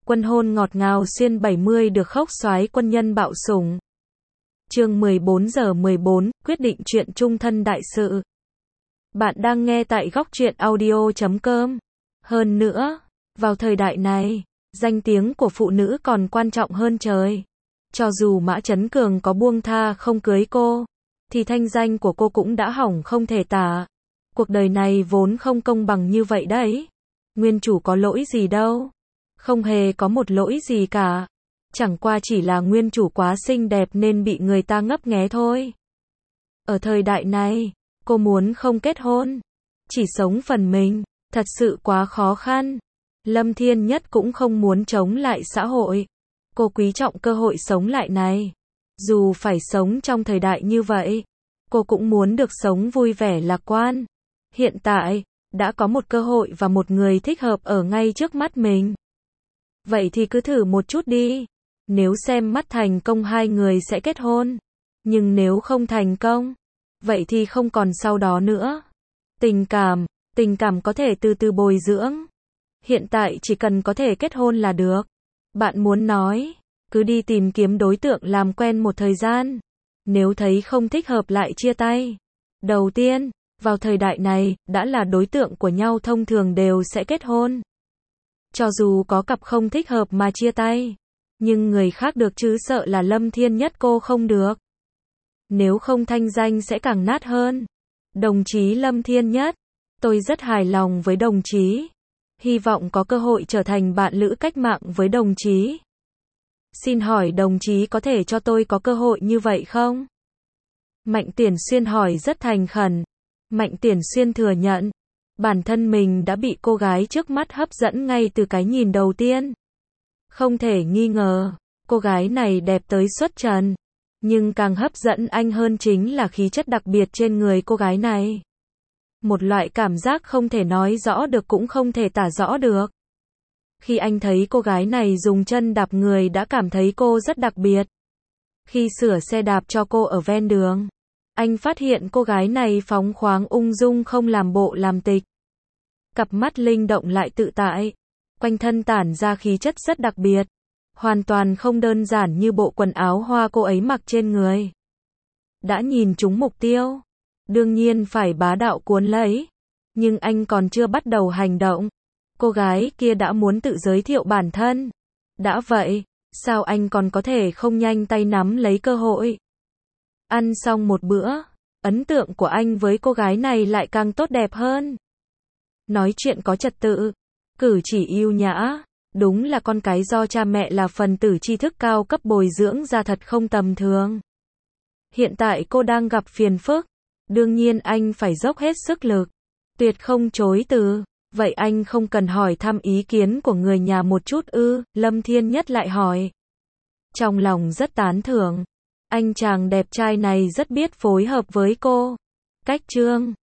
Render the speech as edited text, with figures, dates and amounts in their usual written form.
Quân hôn ngọt ngào xuyên 70 được khóc soái quân nhân bạo sủng. Chương 14:14, quyết định chuyện chung thân đại sự. Bạn đang nghe tại goctruyện.audio.com. Hơn nữa, vào thời đại này, danh tiếng của phụ nữ còn quan trọng hơn trời. Cho dù Mã Chấn Cường có buông tha không cưới cô, thì thanh danh của cô cũng đã hỏng không thể tả. Cuộc đời này vốn không công bằng như vậy đấy. Nguyên chủ có lỗi gì đâu. Không hề có một lỗi gì cả. Chẳng qua chỉ là nguyên chủ quá xinh đẹp nên bị người ta ngấp nghé thôi. Ở thời đại này, cô muốn không kết hôn, chỉ sống phần mình, thật sự quá khó khăn. Lâm Thiên Nhất cũng không muốn chống lại xã hội. Cô quý trọng cơ hội sống lại này. Dù phải sống trong thời đại như vậy, cô cũng muốn được sống vui vẻ lạc quan. Hiện tại, đã có một cơ hội và một người thích hợp ở ngay trước mắt mình. Vậy thì cứ thử một chút đi. Nếu xem mắt thành công hai người sẽ kết hôn. Nhưng nếu không thành công, vậy thì không còn sau đó nữa. Tình cảm có thể từ từ bồi dưỡng. Hiện tại chỉ cần có thể kết hôn là được. Bạn muốn nói, cứ đi tìm kiếm đối tượng làm quen một thời gian. Nếu thấy không thích hợp lại chia tay. Đầu tiên, vào thời đại này, đã là đối tượng của nhau thông thường đều sẽ kết hôn. Cho dù có cặp không thích hợp mà chia tay, nhưng người khác được chứ sợ là Lâm Thiên Nhất cô không được. Nếu không thanh danh sẽ càng nát hơn. Đồng chí Lâm Thiên Nhất, tôi rất hài lòng với đồng chí. Hy vọng có cơ hội trở thành bạn lữ cách mạng với đồng chí. Xin hỏi đồng chí có thể cho tôi có cơ hội như vậy không? Mạnh Tiển Xuyên hỏi rất thành khẩn. Mạnh Tiển Xuyên thừa nhận, bản thân mình đã bị cô gái trước mắt hấp dẫn ngay từ cái nhìn đầu tiên. Không thể nghi ngờ, cô gái này đẹp tới xuất trần. Nhưng càng hấp dẫn anh hơn chính là khí chất đặc biệt trên người cô gái này. Một loại cảm giác không thể nói rõ được cũng không thể tả rõ được. Khi anh thấy cô gái này dùng chân đạp người đã cảm thấy cô rất đặc biệt. Khi sửa xe đạp cho cô ở ven đường, anh phát hiện cô gái này phóng khoáng ung dung không làm bộ làm tịch. Cặp mắt linh động lại tự tại. Quanh thân tản ra khí chất rất đặc biệt. Hoàn toàn không đơn giản như bộ quần áo hoa cô ấy mặc trên người. Đã nhìn trúng mục tiêu, đương nhiên phải bá đạo cuốn lấy. Nhưng anh còn chưa bắt đầu hành động, cô gái kia đã muốn tự giới thiệu bản thân. Đã vậy, sao anh còn có thể không nhanh tay nắm lấy cơ hội? Ăn xong một bữa, ấn tượng của anh với cô gái này lại càng tốt đẹp hơn. Nói chuyện có trật tự, cử chỉ yêu nhã, đúng là con cái do cha mẹ là phần tử tri thức cao cấp bồi dưỡng ra thật không tầm thường. Hiện tại cô đang gặp phiền phức, đương nhiên anh phải dốc hết sức lực, tuyệt không chối từ. Vậy anh không cần hỏi thăm ý kiến của người nhà một chút ư? Lâm Thiên Nhất lại hỏi. Trong lòng rất tán thưởng, anh chàng đẹp trai này rất biết phối hợp với cô. Cách trương